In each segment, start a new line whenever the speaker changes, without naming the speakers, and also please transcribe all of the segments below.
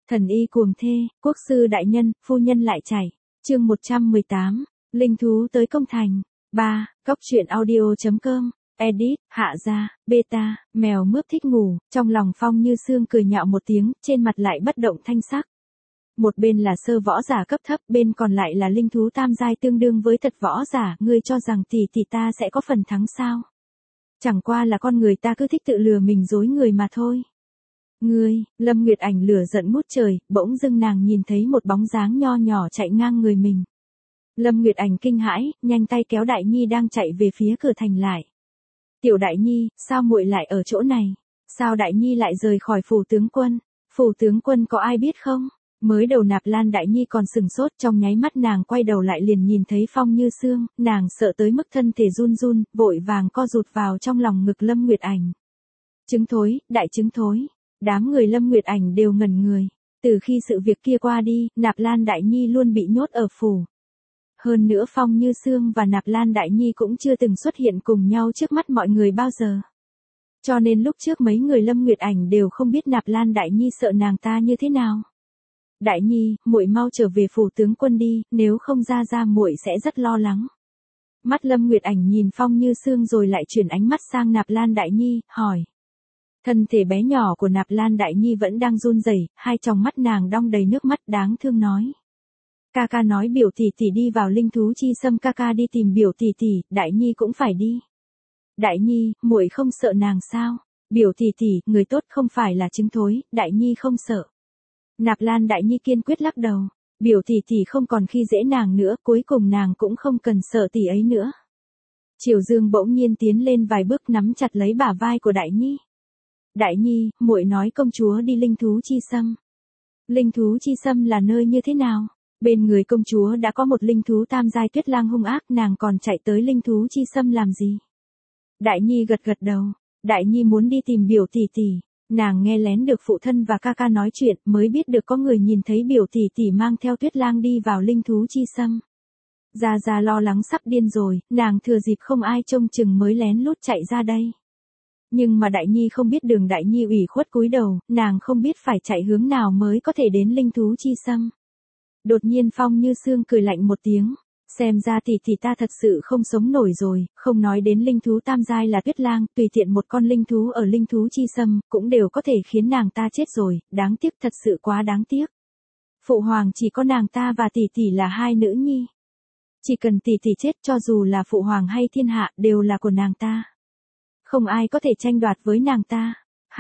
Thần y cuồng thê, quốc sư đại nhân, phu nhân lại chảy. Chương 118, linh thú tới công thành. 3. Cóc truyện audio.com. Edit, hạ ra, beta, mèo mướp thích ngủ, trong lòng Phong Như Sương cười nhạo một tiếng, trên mặt lại bất động thanh sắc. Một bên là sơ võ giả cấp thấp, bên còn lại là linh thú tam giai tương đương với thật võ giả, ngươi cho rằng tỷ ta sẽ có phần thắng sao? Chẳng qua là con người ta cứ thích tự lừa mình dối người mà thôi. Ngươi, Lâm Nguyệt Ảnh lửa giận ngút trời, bỗng dưng nàng nhìn thấy một bóng dáng nho nhỏ chạy ngang người mình. Lâm Nguyệt Ảnh kinh hãi, nhanh tay kéo Đại Nhi đang chạy về phía cửa thành lại. Tiểu Đại Nhi, sao muội lại ở chỗ này? Sao Đại Nhi lại rời khỏi phủ tướng quân? Phủ tướng quân có ai biết không? Mới đầu Nạp Lan Đại Nhi còn sừng sốt, trong nháy mắt nàng quay đầu lại liền nhìn thấy Phong Như Sương, nàng sợ tới mức thân thể run run, vội vàng co rụt vào trong lòng ngực Lâm Nguyệt Ảnh. Trứng thối, đại trứng thối. Đám người Lâm Nguyệt Ảnh đều ngẩn người. Từ khi sự việc kia qua đi, Nạp Lan Đại Nhi luôn bị nhốt ở phủ. Hơn nữa Phong Như Sương và Nạp Lan Đại Nhi cũng chưa từng xuất hiện cùng nhau trước mắt mọi người bao giờ. Cho nên lúc trước mấy người Lâm Nguyệt Ảnh đều không biết Nạp Lan Đại Nhi sợ nàng ta như thế nào. Đại Nhi, muội mau trở về phủ tướng quân đi, nếu không ra muội sẽ rất lo lắng. Mắt Lâm Nguyệt Ảnh nhìn Phong Như Sương rồi lại chuyển ánh mắt sang Nạp Lan Đại Nhi, hỏi. Thân thể bé nhỏ của Nạp Lan Đại Nhi vẫn đang run rẩy, hai tròng mắt nàng đong đầy nước mắt đáng thương nói. Ca nói biểu tỷ đi vào linh thú chi xâm, ca đi tìm biểu tỷ, Đại Nhi cũng phải đi. Đại Nhi, muội không sợ nàng sao? Biểu tỷ, người tốt không phải là trứng thối, Đại Nhi không sợ. Nạp Lan Đại Nhi kiên quyết lắc đầu, biểu tỷ không còn khi dễ nàng nữa, cuối cùng nàng cũng không cần sợ tỷ ấy nữa. Triều Dương bỗng nhiên tiến lên vài bước nắm chặt lấy bả vai của Đại Nhi. Đại Nhi, muội nói công chúa đi linh thú chi xâm. Linh thú chi xâm là nơi như thế nào? Bên người công chúa đã có một linh thú tam giai Tuyết Lang hung ác, nàng còn chạy tới linh thú chi xâm làm gì? Đại Nhi gật đầu, Đại Nhi muốn đi tìm biểu tỷ. Nàng nghe lén được phụ thân và ca nói chuyện, mới biết được có người nhìn thấy biểu tỷ mang theo Tuyết Lang đi vào linh thú chi xâm. Gia lo lắng sắp điên rồi, nàng thừa dịp không ai trông chừng mới lén lút chạy ra đây. Nhưng mà Đại Nhi không biết đường, Đại Nhi ủy khuất cúi đầu, nàng không biết phải chạy hướng nào mới có thể đến linh thú chi xâm. Đột nhiên Phong Như Sương cười lạnh một tiếng, xem ra tỷ ta thật sự không sống nổi rồi, không nói đến linh thú tam giai là Tuyết Lang, tùy tiện một con linh thú ở linh thú chi xâm, cũng đều có thể khiến nàng ta chết rồi, đáng tiếc, thật sự quá đáng tiếc. Phụ hoàng chỉ có nàng ta và tỷ là hai nữ nhi. Chỉ cần tỷ chết, cho dù là phụ hoàng hay thiên hạ, đều là của nàng ta. Không ai có thể tranh đoạt với nàng ta.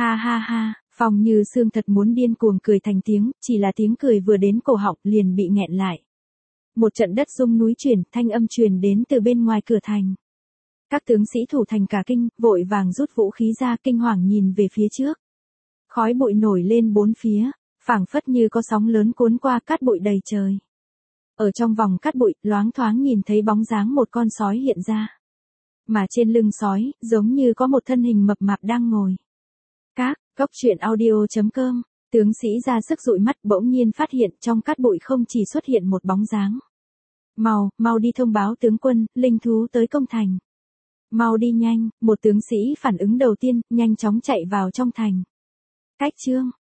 Ha, Phong Như Sương thật muốn điên cuồng cười thành tiếng, chỉ là tiếng cười vừa đến cổ họng liền bị nghẹn lại. Một trận đất rung núi chuyển, thanh âm truyền đến từ bên ngoài cửa thành. Các tướng sĩ thủ thành cả kinh, vội vàng rút vũ khí ra, kinh hoàng nhìn về phía trước. Khói bụi nổi lên bốn phía, phảng phất như có sóng lớn cuốn qua, cát bụi đầy trời. Ở trong vòng cát bụi, loáng thoáng nhìn thấy bóng dáng một con sói hiện ra. Mà trên lưng sói, giống như có một thân hình mập mạp đang ngồi. Cóc truyện audio.com. Tướng sĩ ra sức dụi mắt, bỗng nhiên phát hiện trong cát bụi không chỉ xuất hiện một bóng dáng. Mau đi thông báo tướng quân, linh thú tới công thành. Mau đi nhanh, một tướng sĩ phản ứng đầu tiên, nhanh chóng chạy vào trong thành. Cách chương.